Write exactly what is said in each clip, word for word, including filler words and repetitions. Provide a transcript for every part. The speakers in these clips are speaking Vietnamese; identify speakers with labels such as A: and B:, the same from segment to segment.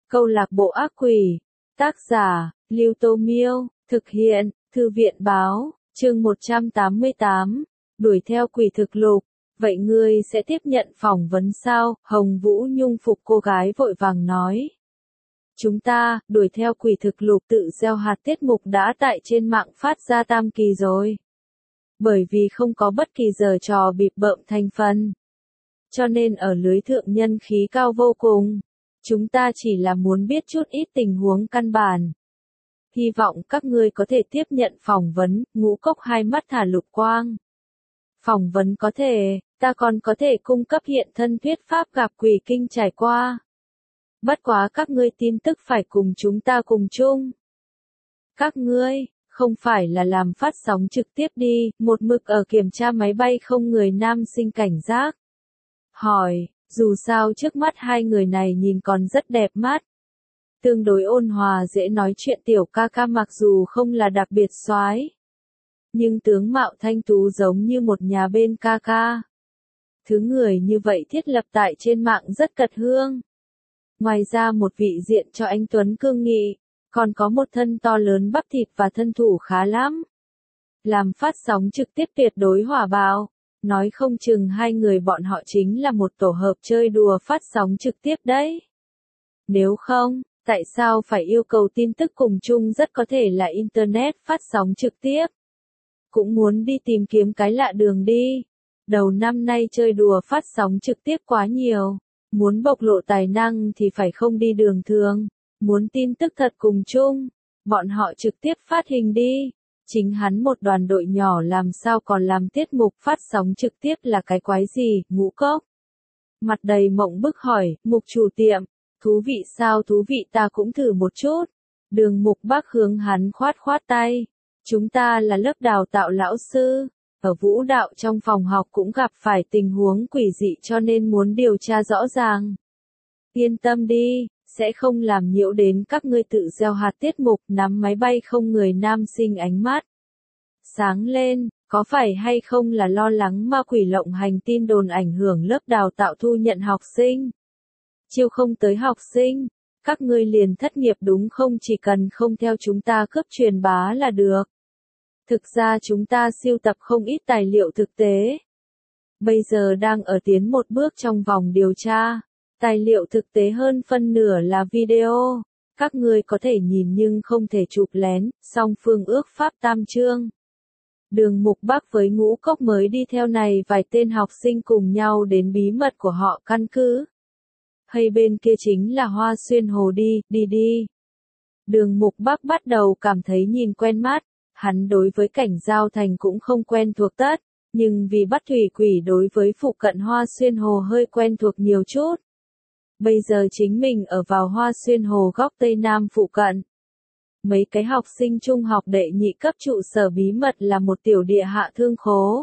A: Câu lạc bộ ác quỷ. Tác giả, Lưu Tô Miêu. Thực hiện, Thư viện Báo. Chương một trăm tám mươi tám. Đuổi theo quỷ thực lục. Vậy ngươi sẽ tiếp nhận phỏng vấn sao? Hồng Vũ Nhung phục cô gái vội vàng nói. Chúng ta, đuổi theo quỷ thực lục tự gieo hạt tiết mục đã tại trên mạng phát ra tam kỳ rồi. Bởi vì không có bất kỳ giờ trò bịp bợm thành phần. Cho nên ở lưới thượng nhân khí cao vô cùng. Chúng ta chỉ là muốn biết chút ít tình huống căn bản. Hy vọng các ngươi có thể tiếp nhận phỏng vấn. Ngũ Cốc hai mắt thả lục quang. Phỏng vấn có thể, ta còn có thể cung cấp hiện thân thuyết pháp gặp quỷ kinh trải qua. Bất quá các ngươi tin tức phải cùng chúng ta cùng chung. Các ngươi, không phải là làm phát sóng trực tiếp đi, một mực ở kiểm tra máy bay không người nam sinh cảnh giác. Hỏi, dù sao trước mắt hai người này nhìn còn rất đẹp mắt. Tương đối ôn hòa dễ nói chuyện tiểu ca ca mặc dù không là đặc biệt soái, nhưng tướng mạo thanh tú giống như một nhà bên ca ca. Thứ người như vậy thiết lập tại trên mạng rất cật hương. Ngoài ra một vị diện cho anh Tuấn cương nghị, còn có một thân to lớn bắp thịt và thân thủ khá lắm. Làm phát sóng trực tiếp tuyệt đối hỏa bạo, nói không chừng hai người bọn họ chính là một tổ hợp chơi đùa phát sóng trực tiếp đấy. Nếu không, tại sao phải yêu cầu tin tức cùng chung rất có thể là Internet phát sóng trực tiếp? Cũng muốn đi tìm kiếm cái lạ đường đi. Đầu năm nay chơi đùa phát sóng trực tiếp quá nhiều. Muốn bộc lộ tài năng thì phải không đi đường thường. Muốn tin tức thật cùng chung, bọn họ trực tiếp phát hình đi. Chính hắn một đoàn đội nhỏ làm sao còn làm tiết mục phát sóng trực tiếp là cái quái gì? Ngũ Cốc mặt đầy mộng bức hỏi, Mục chủ tiệm, thú vị sao? Thú vị, ta cũng thử một chút. Đường Mục Bắc hướng hắn khoát khoát tay. Chúng ta là lớp đào tạo lão sư, ở vũ đạo trong phòng học cũng gặp phải tình huống quỷ dị cho nên muốn điều tra rõ ràng. Yên tâm đi, sẽ không làm nhiễu đến các ngươi tự gieo hạt tiết mục. Nắm máy bay không người nam sinh ánh mắt sáng lên, có phải hay không là lo lắng ma quỷ lộng hành tin đồn ảnh hưởng lớp đào tạo thu nhận học sinh? Chiêu không tới học sinh, các ngươi liền thất nghiệp đúng không? Chỉ cần không theo chúng ta cướp truyền bá là được. Thực ra chúng ta sưu tập không ít tài liệu thực tế. Bây giờ đang ở tiến một bước trong vòng điều tra. Tài liệu thực tế hơn phân nửa là video. Các ngươi có thể nhìn nhưng không thể chụp lén, song phương ước pháp tam chương. Đường Mục Bắc với Ngũ Cốc mới đi theo này vài tên học sinh cùng nhau đến bí mật của họ căn cứ. Hay bên kia chính là Hoa Xuyên Hồ đi, đi đi. Đường Mục Bắc bắt đầu cảm thấy nhìn quen mắt. Hắn đối với cảnh Giao Thành cũng không quen thuộc tất, nhưng vì bắt thủy quỷ đối với phụ cận Hoa Xuyên Hồ hơi quen thuộc nhiều chút. Bây giờ chính mình ở vào Hoa Xuyên Hồ góc Tây Nam phụ cận. Mấy cái học sinh trung học đệ nhị cấp trụ sở bí mật là một tiểu địa hạ thương khố.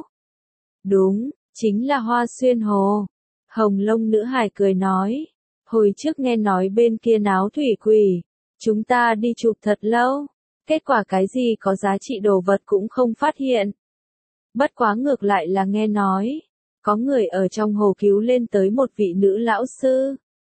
A: Đúng, chính là Hoa Xuyên Hồ. Hồng Lông nữ hài cười nói. Hồi trước nghe nói bên kia náo thủy quỷ. Chúng ta đi chụp thật lâu. Kết quả cái gì có giá trị đồ vật cũng không phát hiện. Bất quá ngược lại là nghe nói. Có người ở trong hồ cứu lên tới một vị nữ lão sư.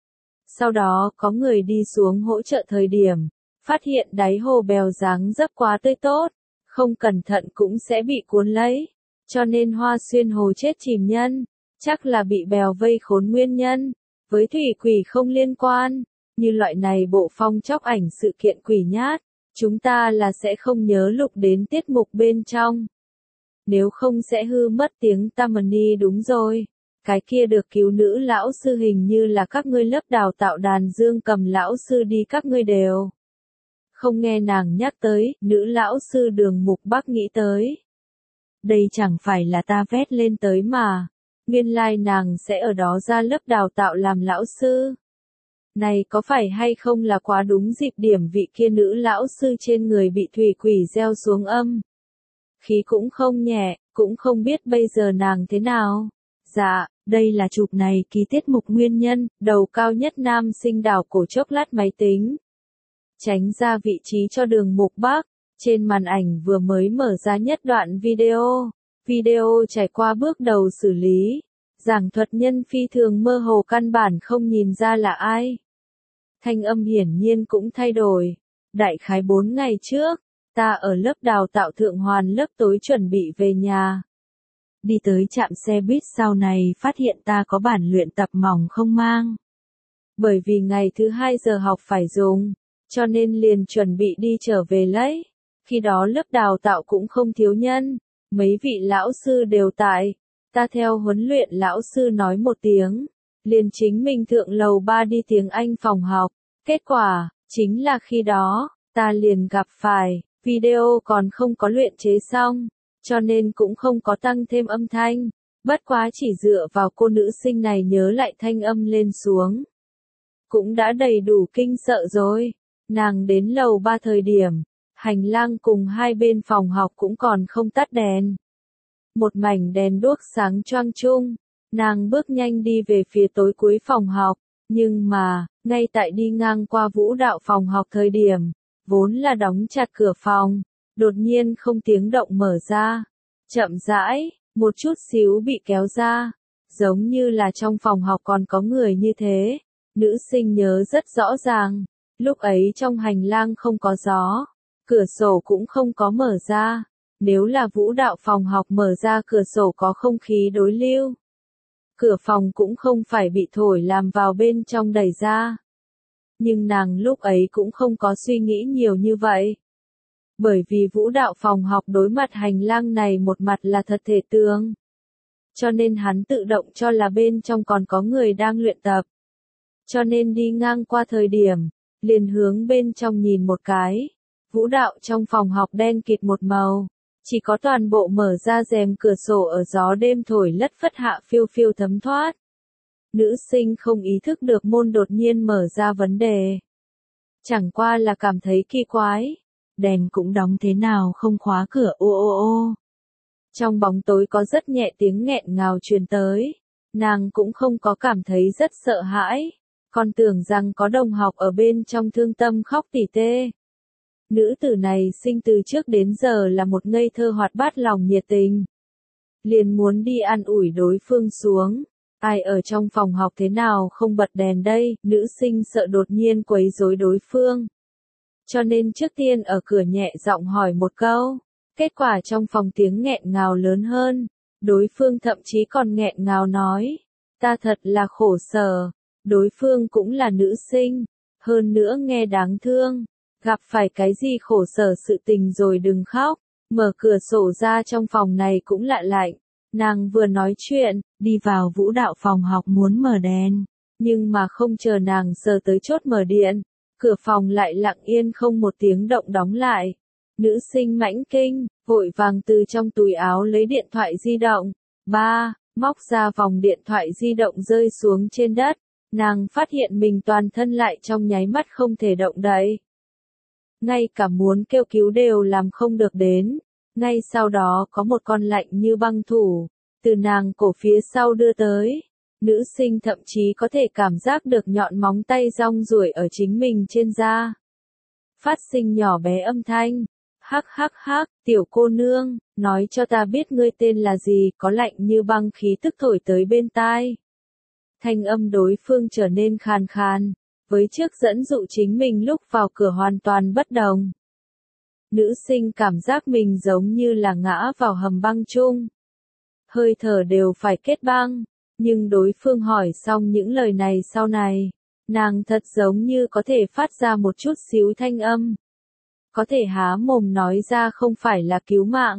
A: Sau đó có người đi xuống hỗ trợ thời điểm. Phát hiện đáy hồ bèo dáng dấp quá tươi tốt. Không cẩn thận cũng sẽ bị cuốn lấy. Cho nên Hoa Xuyên Hồ chết chìm nhân. Chắc là bị bèo vây khốn nguyên nhân. Với thủy quỷ không liên quan. Như loại này bộ phong chóc ảnh sự kiện quỷ nhát. Chúng ta là sẽ không nhớ lục đến tiết mục bên trong. Nếu không sẽ hư mất tiếng Tammany. Đúng rồi. Cái kia được cứu nữ lão sư hình như là các ngươi lớp đào tạo đàn dương cầm lão sư đi, các ngươi đều không nghe nàng nhắc tới. Nữ lão sư Đường Mục Bắc nghĩ tới. Đây chẳng phải là ta vét lên tới mà. Nguyên lai nàng sẽ ở đó ra lớp đào tạo làm lão sư. Này có phải hay không là quá đúng dịp điểm vị kia nữ lão sư trên người bị thủy quỷ gieo xuống âm. Khí cũng không nhẹ, cũng không biết bây giờ nàng thế nào. Dạ, đây là chụp này ký tiết mục nguyên nhân, đầu cao nhất nam sinh đảo cổ chốc lát máy tính. Tránh ra vị trí cho Đường Mục Bắc, trên màn ảnh vừa mới mở ra nhất đoạn video. Video trải qua bước đầu xử lý. Giảng thuật nhân phi thường mơ hồ căn bản không nhìn ra là ai. Thanh âm hiển nhiên cũng thay đổi. Đại khái bốn ngày trước, ta ở lớp đào tạo thượng hoàn lớp tối chuẩn bị về nhà. Đi tới trạm xe buýt sau này phát hiện ta có bản luyện tập mỏng không mang. Bởi vì ngày thứ hai giờ học phải dùng, cho nên liền chuẩn bị đi trở về lấy. Khi đó lớp đào tạo cũng không thiếu nhân, mấy vị lão sư đều tại. Ta theo huấn luyện lão sư nói một tiếng, liền chính mình thượng lầu ba đi tiếng Anh phòng học. Kết quả, chính là khi đó, ta liền gặp phải, video còn không có luyện chế xong, cho nên cũng không có tăng thêm âm thanh. Bất quá chỉ dựa vào cô nữ sinh này nhớ lại thanh âm lên xuống. Cũng đã đầy đủ kinh sợ rồi. Nàng đến lầu ba thời điểm, hành lang cùng hai bên phòng học cũng còn không tắt đèn. Một mảnh đèn đuốc sáng choang chung, nàng bước nhanh đi về phía tối cuối phòng học, nhưng mà, ngay tại đi ngang qua vũ đạo phòng học thời điểm, vốn là đóng chặt cửa phòng, đột nhiên không tiếng động mở ra, chậm rãi, một chút xíu bị kéo ra, giống như là trong phòng học còn có người như thế. Nữ sinh nhớ rất rõ ràng, lúc ấy trong hành lang không có gió, cửa sổ cũng không có mở ra. Nếu là vũ đạo phòng học mở ra cửa sổ có không khí đối lưu, cửa phòng cũng không phải bị thổi làm vào bên trong đẩy ra. Nhưng nàng lúc ấy cũng không có suy nghĩ nhiều như vậy. Bởi vì vũ đạo phòng học đối mặt hành lang này một mặt là thật thể tường. Cho nên hắn tự động cho là bên trong còn có người đang luyện tập. Cho nên đi ngang qua thời điểm, liền hướng bên trong nhìn một cái. Vũ đạo trong phòng học đen kịt một màu. Chỉ có toàn bộ mở ra rèm cửa sổ ở gió đêm thổi lất phất hạ phiêu phiêu thấm thoát. Nữ sinh không ý thức được môn đột nhiên mở ra vấn đề. Chẳng qua là cảm thấy kỳ quái. Đèn cũng đóng thế nào không khóa cửa ô ô ô. Trong bóng tối có rất nhẹ tiếng nghẹn ngào truyền tới. Nàng cũng không có cảm thấy rất sợ hãi. Còn tưởng rằng có đồng học ở bên trong thương tâm khóc tỉ tê. Nữ tử này sinh từ trước đến giờ là một ngây thơ hoạt bát lòng nhiệt tình. Liền muốn đi an ủi đối phương xuống. Ai ở trong phòng học thế nào không bật đèn đây, nữ sinh sợ đột nhiên quấy rối đối phương. Cho nên trước tiên ở cửa nhẹ giọng hỏi một câu. Kết quả trong phòng tiếng nghẹn ngào lớn hơn. Đối phương thậm chí còn nghẹn ngào nói. Ta thật là khổ sở. Đối phương cũng là nữ sinh. Hơn nữa nghe đáng thương. Gặp phải cái gì khổ sở sự tình rồi đừng khóc. Mở cửa sổ ra trong phòng này cũng lạ lạnh. Nàng vừa nói chuyện, đi vào vũ đạo phòng học muốn mở đèn. Nhưng mà không chờ nàng sờ tới chốt mở điện. Cửa phòng lại lặng yên không một tiếng động đóng lại. Nữ sinh mãnh kinh, vội vàng từ trong túi áo lấy điện thoại di động. Ba, móc ra vòng điện thoại di động rơi xuống trên đất. Nàng phát hiện mình toàn thân lại trong nháy mắt không thể động đậy. Ngay cả muốn kêu cứu đều làm không được đến. Ngay sau đó có một con lạnh như băng thủ, từ nàng cổ phía sau đưa tới. Nữ sinh thậm chí có thể cảm giác được nhọn móng tay rong ruổi ở chính mình trên da. Phát sinh nhỏ bé âm thanh. Hắc hắc hắc, tiểu cô nương, nói cho ta biết ngươi tên là gì, có lạnh như băng khí tức thổi tới bên tai. Thanh âm đối phương trở nên khàn khàn, với trước dẫn dụ chính mình lúc vào cửa hoàn toàn bất đồng. Nữ sinh cảm giác mình giống như là ngã vào hầm băng chung. Hơi thở đều phải kết băng, nhưng đối phương hỏi xong những lời này sau này, nàng thật giống như có thể phát ra một chút xíu thanh âm. Có thể há mồm nói ra không phải là cứu mạng,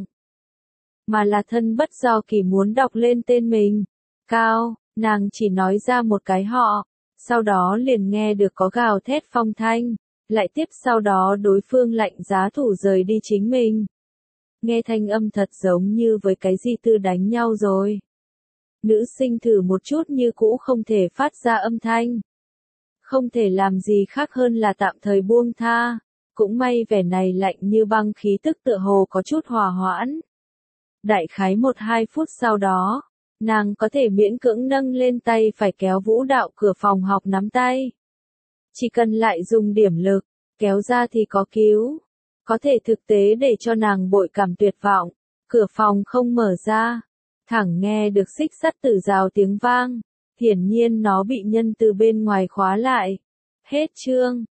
A: mà là thân bất do kỳ muốn đọc lên tên mình. Cao, nàng chỉ nói ra một cái họ, sau đó liền nghe được có gào thét phong thanh, lại tiếp sau đó đối phương lạnh giá thủ rời đi chính mình. Nghe thanh âm thật giống như với cái gì tư đánh nhau rồi. Nữ sinh thử một chút như cũ không thể phát ra âm thanh. Không thể làm gì khác hơn là tạm thời buông tha. Cũng may vẻ này lạnh như băng khí tức tựa hồ có chút hòa hoãn. Đại khái một hai phút sau đó, nàng có thể miễn cưỡng nâng lên tay phải kéo vũ đạo cửa phòng học nắm tay. Chỉ cần lại dùng điểm lực, kéo ra thì có cứu. Có thể thực tế để cho nàng bội cảm tuyệt vọng. Cửa phòng không mở ra. Thẳng nghe được xích sắt tử rào tiếng vang. Hiển nhiên nó bị nhân từ bên ngoài khóa lại. Hết chương.